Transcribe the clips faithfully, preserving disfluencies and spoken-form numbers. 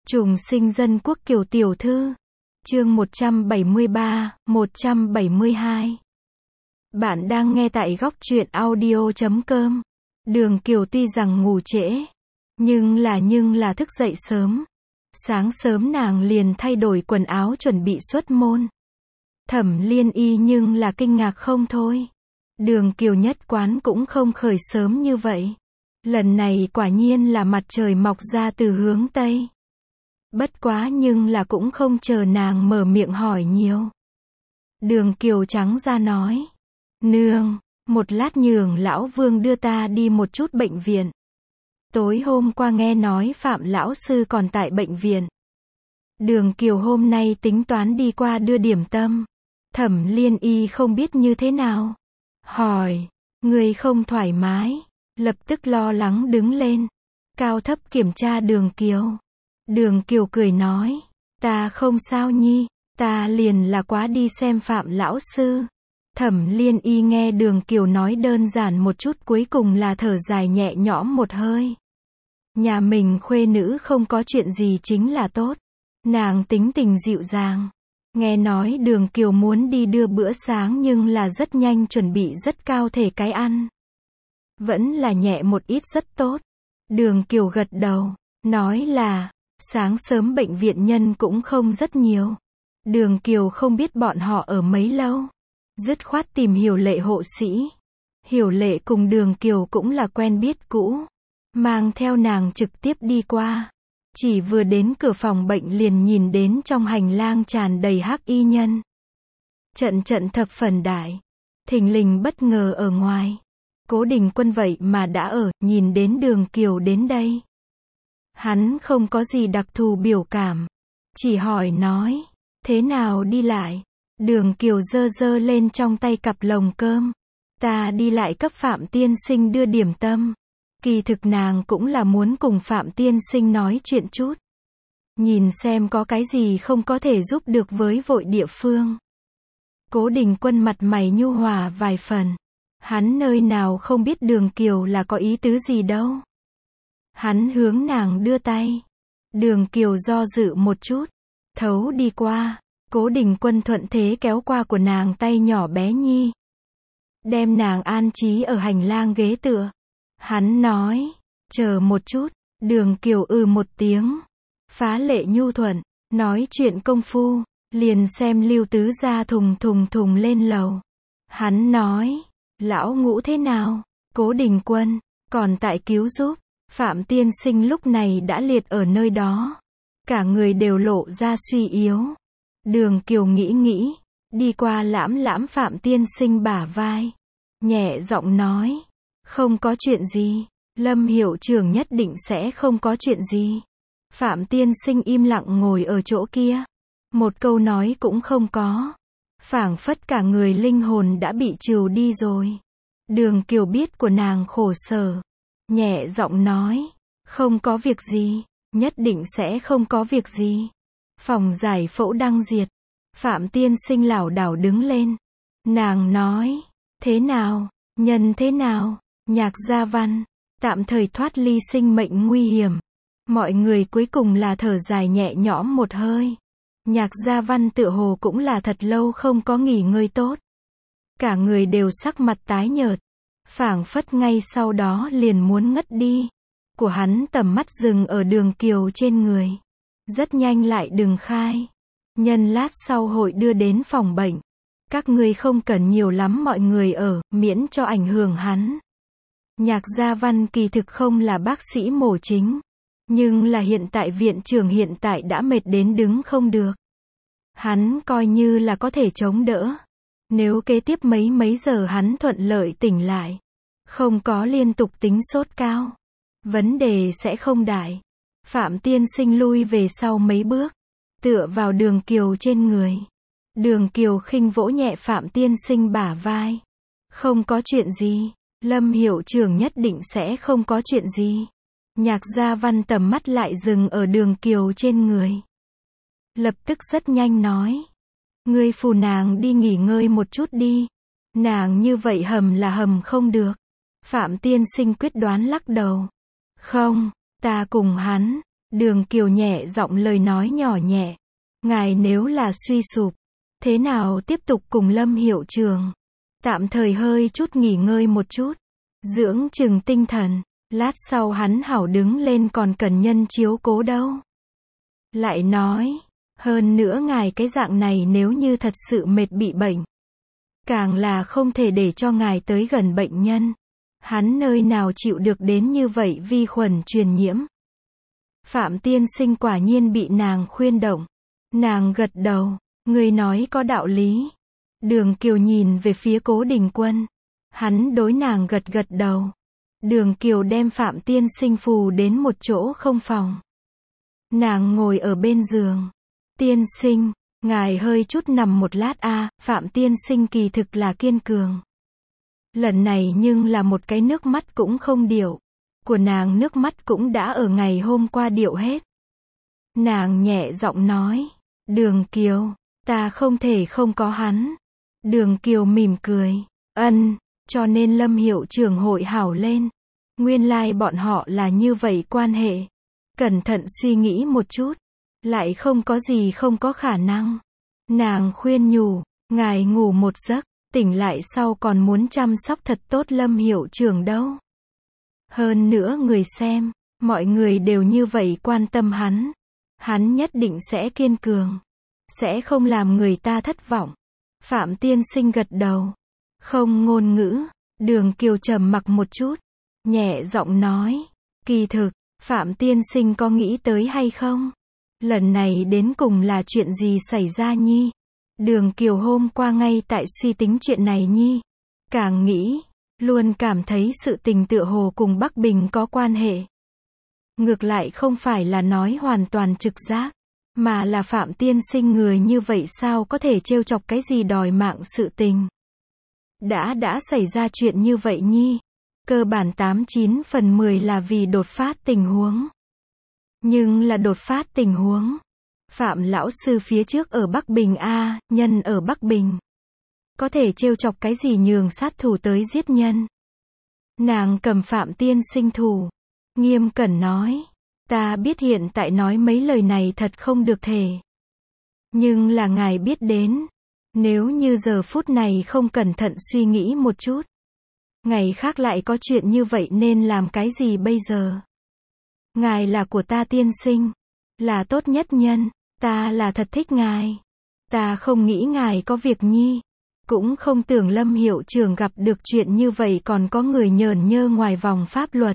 Trùng sinh dân quốc Kiều tiểu thư. Chương một trăm bảy mươi ba, một trăm bảy mươi hai. Bạn đang nghe tại góc truyện audio chấm com. Đường Kiều tuy rằng ngủ trễ, nhưng là nhưng là thức dậy sớm. Sáng sớm nàng liền thay đổi quần áo chuẩn bị xuất môn. Thẩm Liên Y nhưng là kinh ngạc không thôi. Đường Kiều nhất quán cũng không khởi sớm như vậy. Lần này quả nhiên là mặt trời mọc ra từ hướng Tây. Bất quá nhưng là cũng không chờ nàng mở miệng hỏi nhiều. Đường Kiều trắng ra nói. Nương, một lát nhường lão Vương đưa ta đi một chút bệnh viện. Tối hôm qua nghe nói Phạm lão sư còn tại bệnh viện. Đường Kiều hôm nay tính toán đi qua đưa điểm tâm. Thẩm Liên Y không biết như thế nào. Hỏi, người không thoải mái. Lập tức lo lắng đứng lên. Cao thấp kiểm tra Đường Kiều. Đường Kiều cười nói, ta không sao nhi, ta liền là quá đi xem Phạm lão sư. Thẩm Liên Y nghe Đường Kiều nói đơn giản một chút cuối cùng là thở dài nhẹ nhõm một hơi. Nhà mình khuê nữ không có chuyện gì chính là tốt. Nàng tính tình dịu dàng. Nghe nói Đường Kiều muốn đi đưa bữa sáng nhưng là rất nhanh chuẩn bị rất cao thể cái ăn. Vẫn là nhẹ một ít rất tốt. Đường Kiều gật đầu, nói là, sáng sớm bệnh viện nhân cũng không rất nhiều. Đường Kiều không biết bọn họ ở mấy lâu. Dứt khoát tìm Hiểu Lệ hộ sĩ. Hiểu Lệ cùng Đường Kiều cũng là quen biết cũ. Mang theo nàng trực tiếp đi qua. Chỉ vừa đến cửa phòng bệnh liền nhìn đến trong hành lang tràn đầy hắc y nhân. Trận trận thập phần đại. Thình lình bất ngờ ở ngoài. Cố Đình Quân vậy mà đã ở, nhìn đến Đường Kiều đến đây. Hắn không có gì đặc thù biểu cảm. Chỉ hỏi nói, thế nào đi lại? Đường Kiều giơ giơ lên trong tay cặp lồng cơm. Ta đi lại cấp Phạm tiên sinh đưa điểm tâm. Kỳ thực nàng cũng là muốn cùng Phạm tiên sinh nói chuyện chút. Nhìn xem có cái gì không có thể giúp được với vội địa phương. Cố Đình Quân mặt mày nhu hòa vài phần. Hắn nơi nào không biết Đường Kiều là có ý tứ gì đâu. Hắn hướng nàng đưa tay. Đường Kiều do dự một chút. Thấu đi qua. Cố Đình Quân thuận thế kéo qua của nàng tay nhỏ bé nhi. Đem nàng an trí ở hành lang ghế tựa. Hắn nói. Chờ một chút. Đường Kiều ừ một tiếng. Phá lệ nhu thuận. Nói chuyện công phu. Liền xem Lưu Tứ gia thùng thùng thùng lên lầu. Hắn nói. Lão Ngũ thế nào? Cố Đình Quân. Còn tại cứu giúp. Phạm tiên sinh lúc này đã liệt ở nơi đó. Cả người đều lộ ra suy yếu. Đường Kiều nghĩ nghĩ. Đi qua lãm lãm Phạm tiên sinh bả vai. Nhẹ giọng nói. Không có chuyện gì. Lâm hiệu trưởng nhất định sẽ không có chuyện gì. Phạm tiên sinh im lặng ngồi ở chỗ kia. Một câu nói cũng không có. Phảng phất cả người linh hồn đã bị trừ đi rồi. Đường Kiều biết của nàng khổ sở. Nhẹ giọng nói. Không có việc gì. Nhất định sẽ không có việc gì. Phòng giải phẫu đang diệt. Phạm tiên sinh lảo đảo đứng lên. Nàng nói. Thế nào? Nhân thế nào? Nhạc Gia Văn. Tạm thời thoát ly sinh mệnh nguy hiểm. Mọi người cuối cùng là thở dài nhẹ nhõm một hơi. Nhạc Gia Văn tựa hồ cũng là thật lâu không có nghỉ ngơi tốt. Cả người đều sắc mặt tái nhợt. Phảng phất ngay sau đó liền muốn ngất đi. Của hắn tầm mắt dừng ở Đường Kiều trên người. Rất nhanh lại đừng khai. Nhân lát sau hội đưa đến phòng bệnh. Các ngươi không cần nhiều lắm mọi người ở, miễn cho ảnh hưởng hắn. Nhạc Gia Văn kỳ thực không là bác sĩ mổ chính. Nhưng là hiện tại viện trưởng hiện tại đã mệt đến đứng không được. Hắn coi như là có thể chống đỡ. Nếu kế tiếp mấy mấy giờ hắn thuận lợi tỉnh lại. Không có liên tục tính sốt cao. Vấn đề sẽ không đại. Phạm tiên sinh lui về sau mấy bước. Tựa vào Đường Kiều trên người. Đường Kiều khinh vỗ nhẹ Phạm tiên sinh bả vai. Không có chuyện gì. Lâm hiệu trưởng nhất định sẽ không có chuyện gì. Nhạc Gia Văn tầm mắt lại dừng ở Đường Kiều trên người. Lập tức rất nhanh nói. Ngươi phù nàng đi nghỉ ngơi một chút đi. Nàng như vậy hầm là hầm không được. Phạm tiên sinh quyết đoán lắc đầu. Không, ta cùng hắn. Đường Kiều nhẹ giọng lời nói nhỏ nhẹ. Ngài nếu là suy sụp, thế nào tiếp tục cùng Lâm hiệu trưởng? Tạm thời hơi chút nghỉ ngơi một chút, dưỡng chừng tinh thần, lát sau hắn hảo đứng lên còn cần nhân chiếu cố đâu. Lại nói, hơn nữa ngài cái dạng này nếu như thật sự mệt bị bệnh, càng là không thể để cho ngài tới gần bệnh nhân. Hắn nơi nào chịu được đến như vậy vi khuẩn truyền nhiễm. Phạm tiên sinh quả nhiên bị nàng khuyên động. Nàng gật đầu, người nói có đạo lý. Đường Kiều nhìn về phía Cố Đình Quân. Hắn đối nàng gật gật đầu. Đường Kiều đem Phạm tiên sinh phù đến một chỗ không phòng. Nàng ngồi ở bên giường. Tiên sinh, ngài hơi chút nằm một lát a. À, Phạm tiên sinh kỳ thực là kiên cường. Lần này nhưng là một cái nước mắt cũng không điệu. Của nàng nước mắt cũng đã ở ngày hôm qua điệu hết. Nàng nhẹ giọng nói. Đường Kiều, ta không thể không có hắn. Đường Kiều mỉm cười. Ân, cho nên Lâm hiệu trưởng hội hảo lên. Nguyên lai like bọn họ là như vậy quan hệ. Cẩn thận suy nghĩ một chút. Lại không có gì không có khả năng. Nàng khuyên nhủ. Ngài ngủ một giấc. Tỉnh lại sau còn muốn chăm sóc thật tốt Lâm hiệu trưởng đâu. Hơn nữa người xem, mọi người đều như vậy quan tâm hắn. Hắn nhất định sẽ kiên cường. Sẽ không làm người ta thất vọng. Phạm tiên sinh gật đầu. Không ngôn ngữ. Đường Kiều trầm mặc một chút. Nhẹ giọng nói. Kỳ thực, Phạm tiên sinh có nghĩ tới hay không? Lần này đến cùng là chuyện gì xảy ra nhi? Đường Kiều hôm qua ngay tại suy tính chuyện này nhi. Càng nghĩ, luôn cảm thấy sự tình tựa hồ cùng Bắc Bình có quan hệ. Ngược lại không phải là nói hoàn toàn trực giác, mà là Phạm tiên sinh người như vậy sao có thể trêu chọc cái gì đòi mạng sự tình. Đã đã xảy ra chuyện như vậy nhi. Cơ bản tám chín phần mười là vì đột phát tình huống. Nhưng là đột phát tình huống. Phạm lão sư phía trước ở Bắc Bình a, nhân ở Bắc Bình. Có thể trêu chọc cái gì nhường sát thủ tới giết nhân. Nàng cầm Phạm tiên sinh thủ. Nghiêm cẩn nói. Ta biết hiện tại nói mấy lời này thật không được thể. Nhưng là ngài biết đến. Nếu như giờ phút này không cẩn thận suy nghĩ một chút. Ngày khác lại có chuyện như vậy nên làm cái gì bây giờ? Ngài là của ta tiên sinh. Là tốt nhất nhân. Ta là thật thích ngài. Ta không nghĩ ngài có việc nhi. Cũng không tưởng Lâm hiệu trưởng gặp được chuyện như vậy còn có người nhờn nhơ ngoài vòng pháp luật.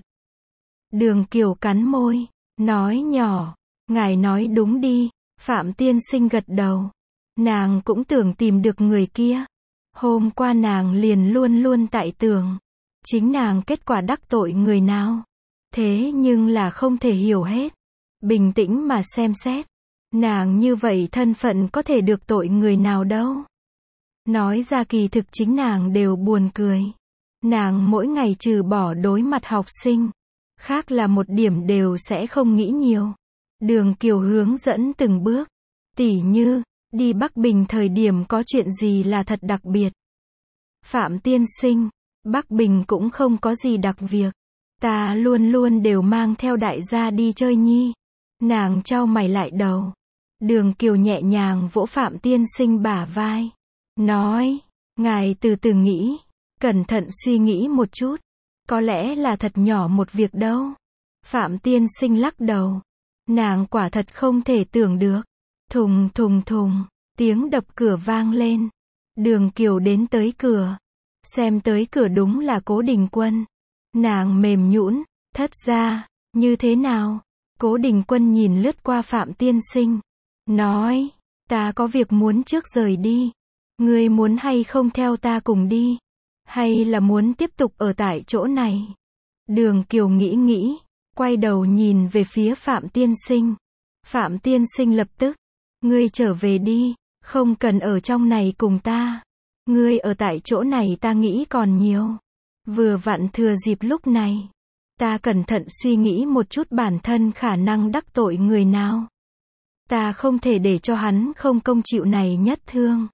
Đường Kiều cắn môi. Nói nhỏ. Ngài nói đúng đi. Phạm tiên sinh gật đầu. Nàng cũng tưởng tìm được người kia. Hôm qua nàng liền luôn luôn tại tưởng. Chính nàng kết quả đắc tội người nào. Thế nhưng là không thể hiểu hết. Bình tĩnh mà xem xét. Nàng như vậy thân phận có thể được tội người nào đâu. Nói ra kỳ thực chính nàng đều buồn cười. Nàng mỗi ngày trừ bỏ đối mặt học sinh. Khác là một điểm đều sẽ không nghĩ nhiều. Đường Kiều hướng dẫn từng bước. Tỉ như, đi Bắc Bình thời điểm có chuyện gì là thật đặc biệt. Phạm tiên sinh, Bắc Bình cũng không có gì đặc việc. Ta luôn luôn đều mang theo đại gia đi chơi nhi. Nàng chau mày lại đầu. Đường Kiều nhẹ nhàng vỗ Phạm tiên sinh bả vai. Nói, ngài từ từ nghĩ. Cẩn thận suy nghĩ một chút. Có lẽ là thật nhỏ một việc đâu. Phạm tiên sinh lắc đầu. Nàng quả thật không thể tưởng được. Thùng thùng thùng. Tiếng đập cửa vang lên. Đường Kiều đến tới cửa. Xem tới cửa đúng là Cố Đình Quân. Nàng mềm nhũn, thất ra, như thế nào? Cố Đình Quân nhìn lướt qua Phạm tiên sinh. Nói, ta có việc muốn trước rời đi. Ngươi muốn hay không theo ta cùng đi? Hay là muốn tiếp tục ở tại chỗ này? Đường Kiều nghĩ nghĩ, quay đầu nhìn về phía Phạm tiên sinh. Phạm tiên sinh lập tức. Ngươi trở về đi, không cần ở trong này cùng ta. Ngươi ở tại chỗ này ta nghĩ còn nhiều. Vừa vặn thừa dịp lúc này. Ta cẩn thận suy nghĩ một chút bản thân khả năng đắc tội người nào. Ta không thể để cho hắn không công chịu này nhất thương.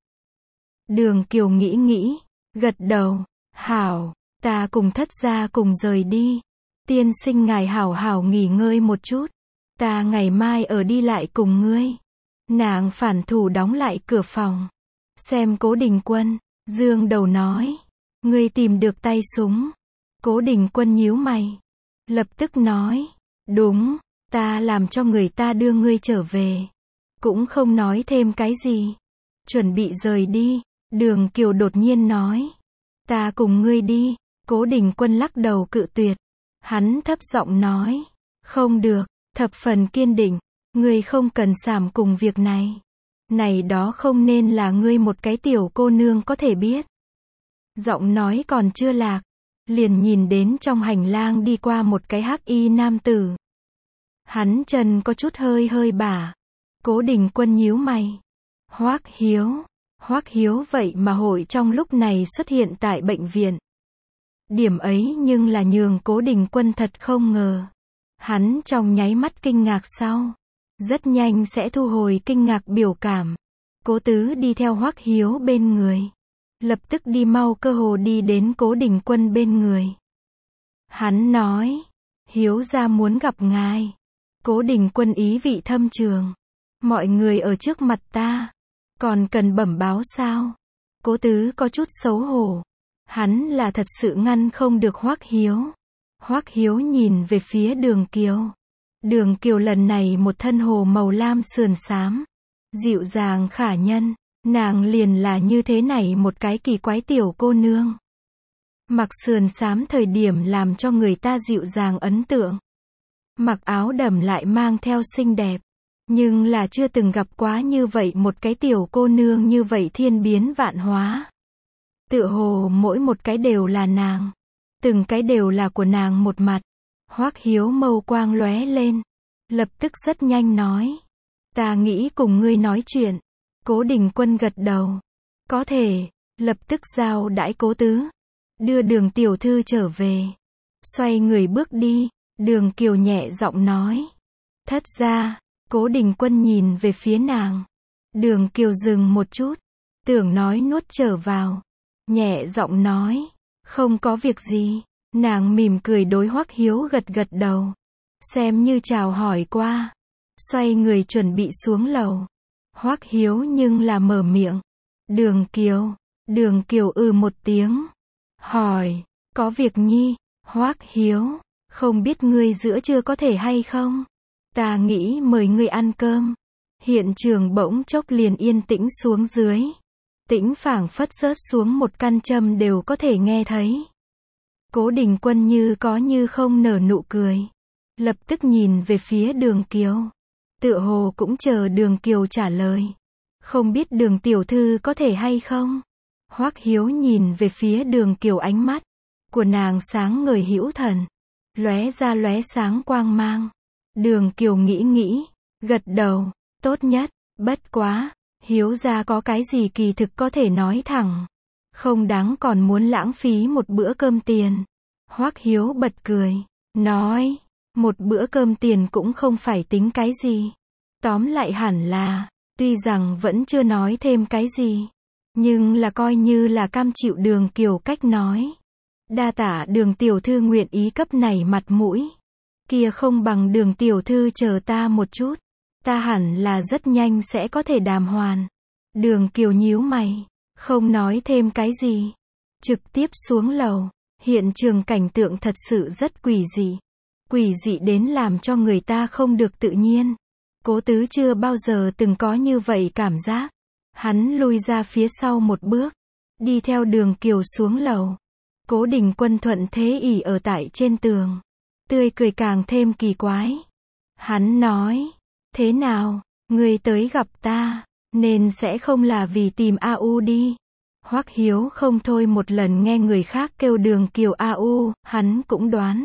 Đường Kiều nghĩ nghĩ, gật đầu. Hảo, ta cùng thất gia cùng rời đi. Tiên sinh ngài hảo hảo nghỉ ngơi một chút. Ta ngày mai ở đi lại cùng ngươi. Nàng phản thủ đóng lại cửa phòng. Xem Cố Đình Quân, dương đầu nói. Ngươi tìm được tay súng. Cố Đình Quân nhíu mày. Lập tức nói. Đúng, ta làm cho người ta đưa ngươi trở về. Cũng không nói thêm cái gì. Chuẩn bị rời đi. Đường Kiều đột nhiên nói. Ta cùng ngươi đi. Cố Đình Quân lắc đầu cự tuyệt. Hắn thấp giọng nói. Không được, thập phần kiên định. Ngươi không cần xàm cùng việc này. Này đó không nên là ngươi một cái tiểu cô nương có thể biết. Giọng nói còn chưa lạc. Liền nhìn đến trong hành lang đi qua một cái hắc y nam tử. Hắn chân có chút hơi hơi bả. Cố Đình Quân nhíu mày. Hoắc Hiếu. Hoắc Hiếu vậy mà hội trong lúc này xuất hiện tại bệnh viện. Điểm ấy nhưng là nhường Cố Đình Quân thật không ngờ. Hắn trong nháy mắt kinh ngạc sau. Rất nhanh sẽ thu hồi kinh ngạc biểu cảm. Cố Tứ đi theo Hoắc Hiếu bên người. Lập tức đi mau cơ hồ đi đến Cố Đình Quân bên người. Hắn nói. Hiếu gia muốn gặp ngài. Cố Đình Quân ý vị thâm trường. Mọi người ở trước mặt ta. Còn cần bẩm báo sao? Cố Tứ có chút xấu hổ. Hắn là thật sự ngăn không được Hoắc Hiếu. Hoắc Hiếu nhìn về phía Đường Kiều. Đường Kiều lần này một thân hồ màu lam sườn xám. Dịu dàng khả nhân. Nàng liền là như thế này một cái kỳ quái tiểu cô nương. Mặc sườn xám thời điểm làm cho người ta dịu dàng ấn tượng. Mặc áo đầm lại mang theo xinh đẹp. Nhưng là chưa từng gặp quá như vậy một cái tiểu cô nương như vậy thiên biến vạn hóa. Tựa hồ mỗi một cái đều là nàng. Từng cái đều là của nàng một mặt. Hoắc Hiếu mâu quang lóe lên. Lập tức rất nhanh nói. Ta nghĩ cùng ngươi nói chuyện. Cố Đình Quân gật đầu. Có thể. Lập tức giao đãi Cố Tứ. Đưa Đường tiểu thư trở về. Xoay người bước đi. Đường Kiều nhẹ giọng nói. Thất gia. Cố Đình Quân nhìn về phía nàng. Đường Kiều dừng một chút. Tưởng nói nuốt trở vào. Nhẹ giọng nói. Không có việc gì. Nàng mỉm cười đối Hoắc Hiếu gật gật đầu. Xem như chào hỏi qua. Xoay người chuẩn bị xuống lầu. Hoắc Hiếu nhưng là mở miệng. Đường Kiều. Đường Kiều ừ một tiếng. Hỏi. Có việc nhi. Hoắc Hiếu. Không biết ngươi giữa trưa có thể hay không? Ta nghĩ mời ngươi ăn cơm. Hiện trường bỗng chốc liền yên tĩnh xuống dưới. Tĩnh phảng phất rớt xuống một căn châm đều có thể nghe thấy. Cố Đình Quân như có như không nở nụ cười. Lập tức nhìn về phía Đường Kiều. Tựa hồ cũng chờ Đường Kiều trả lời. Không biết Đường tiểu thư có thể hay không? Hoắc Hiếu nhìn về phía Đường Kiều, ánh mắt của nàng sáng ngời hữu thần. Lóe ra lóe sáng quang mang. Đường Kiều nghĩ nghĩ. Gật đầu. Tốt nhất. Bất quá. Hiếu gia có cái gì kỳ thực có thể nói thẳng. Không đáng còn muốn lãng phí một bữa cơm tiền. Hoắc Hiếu bật cười. Nói. Một bữa cơm tiền cũng không phải tính cái gì. Tóm lại hẳn là. Tuy rằng vẫn chưa nói thêm cái gì. Nhưng là coi như là cam chịu Đường Kiều cách nói. Đa tả Đường tiểu thư nguyện ý cấp này mặt mũi. Kia không bằng Đường tiểu thư chờ ta một chút. Ta hẳn là rất nhanh sẽ có thể đàm hoàn. Đường Kiều nhíu mày. Không nói thêm cái gì. Trực tiếp xuống lầu. Hiện trường cảnh tượng thật sự rất quỷ dị. Quỷ dị đến làm cho người ta không được tự nhiên. Cố Tứ chưa bao giờ từng có như vậy cảm giác. Hắn lui ra phía sau một bước. Đi theo Đường Kiều xuống lầu. Cố Đình Quân thuận thế ỉ ở tại trên tường. Tươi cười càng thêm kỳ quái. Hắn nói. Thế nào, ngươi tới gặp ta, nên sẽ không là vì tìm a u đi. Hoắc Hiếu không thôi một lần nghe người khác kêu Đường Kiều a u, hắn cũng đoán.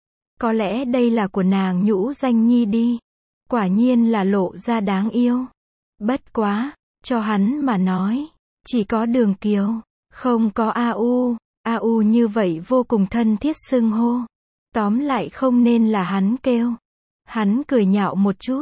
Có lẽ đây là của nàng nhũ danh nhi đi. Quả nhiên là lộ ra đáng yêu. Bất quá, cho hắn mà nói, chỉ có Đường Kiều, không có a u. a u như vậy vô cùng thân thiết xưng hô. Tóm lại không nên là hắn kêu. Hắn cười nhạo một chút.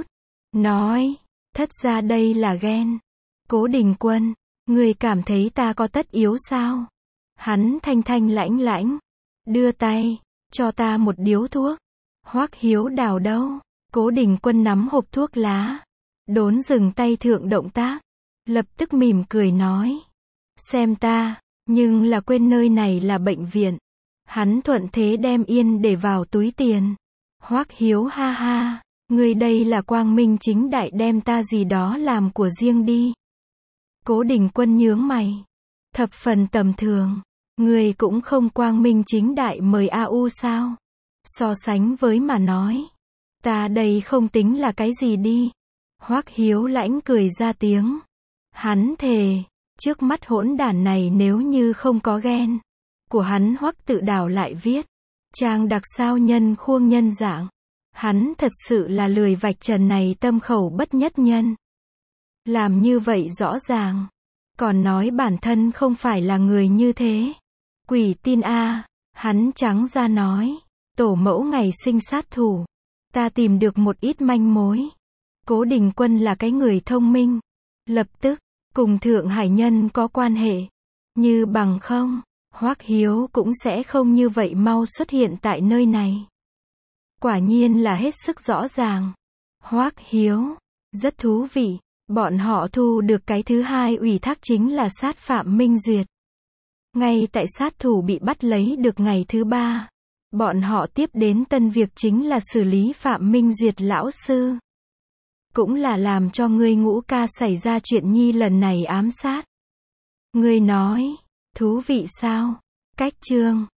Nói, thất ra đây là ghen. Cố Đình Quân, ngươi cảm thấy ta có tất yếu sao? Hắn thanh thanh lãnh lãnh. Đưa tay, cho ta một điếu thuốc. Hoắc Hiếu đào đâu? Cố Đình Quân nắm hộp thuốc lá, đốn dừng tay thượng động tác, lập tức mỉm cười nói. Xem ta, nhưng là quên nơi này là bệnh viện. Hắn thuận thế đem yên để vào túi tiền. Hoắc Hiếu ha ha, ngươi đây là quang minh chính đại đem ta gì đó làm của riêng đi. Cố Đình Quân nhướng mày. Thập phần tầm thường. Ngươi cũng không quang minh chính đại mời a u sao? So sánh với mà nói. Ta đây không tính là cái gì đi. Hoắc Hiếu lãnh cười ra tiếng. Hắn thề, trước mắt hỗn đản này nếu như không có ghen của hắn Hoắc Tự Đào lại viết. Trang đặc sao nhân khuông nhân dạng. Hắn thật sự là lười vạch trần này tâm khẩu bất nhất nhân. Làm như vậy rõ ràng. Còn nói bản thân không phải là người như thế. Quỷ tin a, hắn trắng ra nói. Tổ mẫu ngày sinh sát thủ. Ta tìm được một ít manh mối. Cố Đình Quân là cái người thông minh. Lập tức, cùng Thượng Hải nhân có quan hệ. Như bằng không, Hoắc Hiếu cũng sẽ không như vậy mau xuất hiện tại nơi này. Quả nhiên là hết sức rõ ràng. Hoắc Hiếu, rất thú vị. Bọn họ thu được cái thứ hai ủy thác chính là sát Phạm Minh Duyệt. Ngay tại sát thủ bị bắt lấy được ngày thứ ba, bọn họ tiếp đến tân việc chính là xử lý Phạm Minh Duyệt lão sư. Cũng là làm cho ngươi Ngũ ca xảy ra chuyện nhi lần này ám sát. Ngươi nói, thú vị sao? Cách chương